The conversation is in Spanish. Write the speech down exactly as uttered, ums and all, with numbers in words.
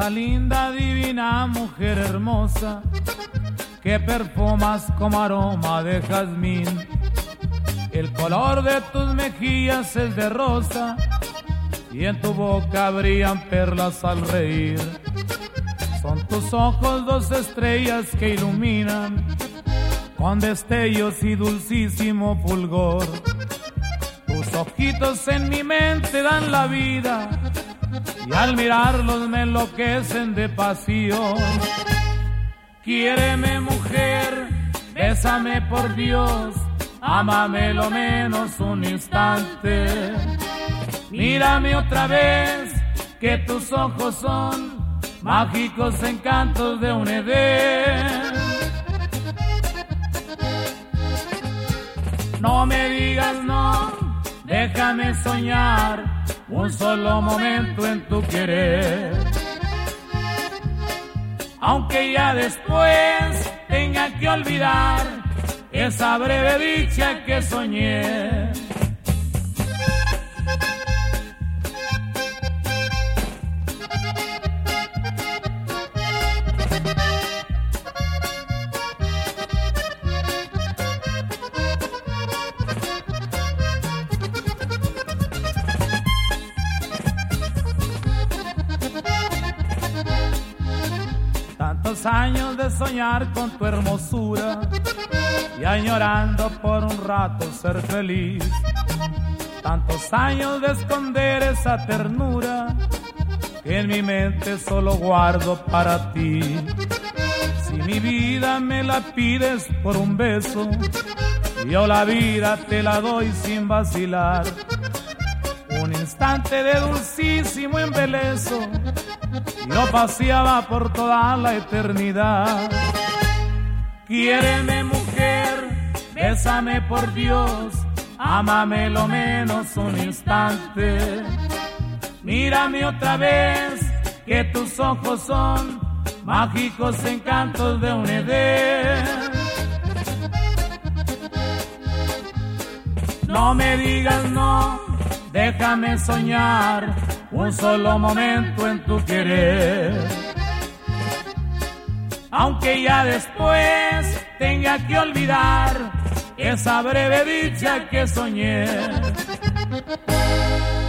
esa linda, divina mujer hermosa que perfumas como aroma de jazmín. El color de tus mejillas es de rosa y en tu boca brillan perlas al reír. Son tus ojos dos estrellas que iluminan con destellos y dulcísimo fulgor. Tus ojitos en mi mente dan la vida y al mirarlos me enloquecen de pasión. Quiéreme, mujer, bésame por Dios, ámame lo menos un instante. Mírame otra vez, que tus ojos son mágicos encantos de un Edén. No me digas no, déjame soñar un solo momento en tu querer. Aunque ya después tenga que olvidar esa breve dicha que soñé. Tantos años de soñar con tu hermosura y añorando por un rato ser feliz. Tantos años de esconder esa ternura que en mi mente solo guardo para ti. Si mi vida me la pides por un beso, yo la vida te la doy sin vacilar. Un instante de dulcísimo embeleso yo paseaba por toda la eternidad. Quiéreme, mujer, bésame por Dios, ámame lo menos un instante. Mírame otra vez, que tus ojos son mágicos encantos de un Edén. No me digas no, déjame soñar un solo momento en tu querer. Aunque ya después tenga que olvidar esa breve dicha que soñé.